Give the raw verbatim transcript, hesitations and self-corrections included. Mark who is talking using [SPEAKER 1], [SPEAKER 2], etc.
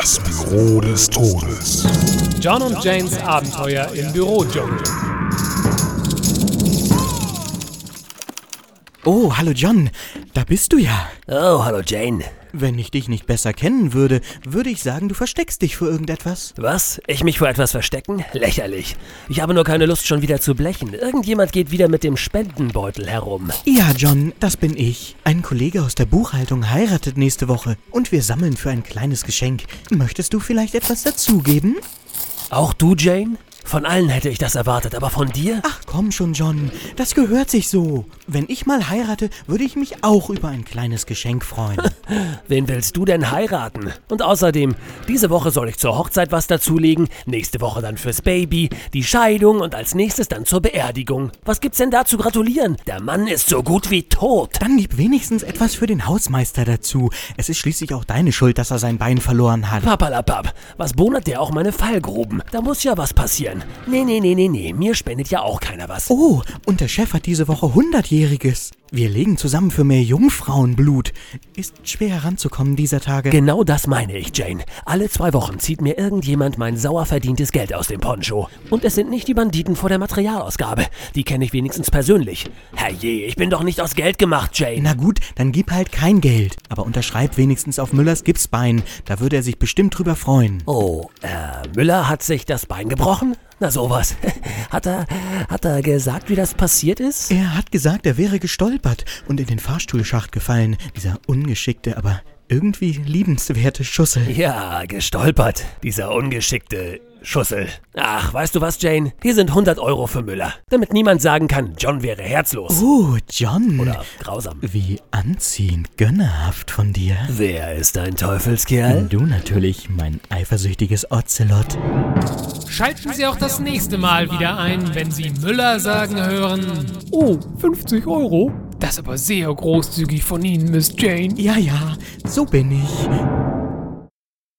[SPEAKER 1] Das Büro des Todes.
[SPEAKER 2] John und Janes Abenteuer im Bürodschungel.
[SPEAKER 3] Oh, hallo John, da bist du ja.
[SPEAKER 4] Oh, hallo Jane.
[SPEAKER 3] Wenn ich dich nicht besser kennen würde, würde ich sagen, du versteckst dich vor irgendetwas.
[SPEAKER 4] Was? Ich mich vor etwas verstecken? Lächerlich. Ich habe nur keine Lust, schon wieder zu blechen. Irgendjemand geht wieder mit dem Spendenbeutel herum.
[SPEAKER 3] Ja, John, das bin ich. Ein Kollege aus der Buchhaltung heiratet nächste Woche und wir sammeln für ein kleines Geschenk. Möchtest du vielleicht etwas dazugeben?
[SPEAKER 4] Auch du, Jane? Von allen hätte ich das erwartet, aber von dir?
[SPEAKER 3] Ach komm schon, John, das gehört sich so. Wenn ich mal heirate, würde ich mich auch über ein kleines Geschenk freuen.
[SPEAKER 4] Wen willst du denn heiraten? Und außerdem, diese Woche soll ich zur Hochzeit was dazulegen, nächste Woche dann fürs Baby, die Scheidung und als nächstes dann zur Beerdigung. Was gibt's denn da zu gratulieren? Der Mann ist so gut wie tot.
[SPEAKER 3] Dann gib wenigstens etwas für den Hausmeister dazu. Es ist schließlich auch deine Schuld, dass er sein Bein verloren hat.
[SPEAKER 4] Papalapap, was bohnert der auch meine Fallgruben? Da muss ja was passieren. Nee, nee, nee, nee, nee, mir spendet ja auch keiner was.
[SPEAKER 3] Oh, und der Chef hat diese Woche hundertjähriges. Wir legen zusammen für mehr Jungfrauenblut. Ist schwer heranzukommen dieser Tage.
[SPEAKER 4] Genau das meine ich, Jane. Alle zwei Wochen zieht mir irgendjemand mein sauer verdientes Geld aus dem Poncho. Und es sind nicht die Banditen vor der Materialausgabe. Die kenne ich wenigstens persönlich. Herrje, ich bin doch nicht aus Geld gemacht, Jane.
[SPEAKER 3] Na gut, dann gib halt kein Geld. Aber unterschreib wenigstens auf Müllers Gipsbein. Da würde er sich bestimmt drüber freuen.
[SPEAKER 4] Oh, äh, Müller hat sich das Bein gebrochen? Na sowas. Hat er, hat er gesagt, wie das passiert ist?
[SPEAKER 3] Er hat gesagt, er wäre gestolpert und in den Fahrstuhlschacht gefallen. Dieser ungeschickte, aber irgendwie liebenswerte Schussel.
[SPEAKER 4] Ja, gestolpert. Dieser ungeschickte Schussel. Ach, weißt du was, Jane? Hier sind hundert Euro für Müller. Damit niemand sagen kann, John wäre herzlos.
[SPEAKER 3] Oh, John.
[SPEAKER 4] Oder grausam.
[SPEAKER 3] Wie anziehend, gönnerhaft von dir.
[SPEAKER 4] Wer ist ein Teufelskerl?
[SPEAKER 3] Du natürlich, mein eifersüchtiges Ocelot.
[SPEAKER 2] Schalten Sie auch das nächste Mal wieder ein, wenn Sie Müller sagen hören: Oh, fünfzig Euro? Das ist aber sehr großzügig von Ihnen, Miss Jane.
[SPEAKER 3] Ja, ja, so bin ich.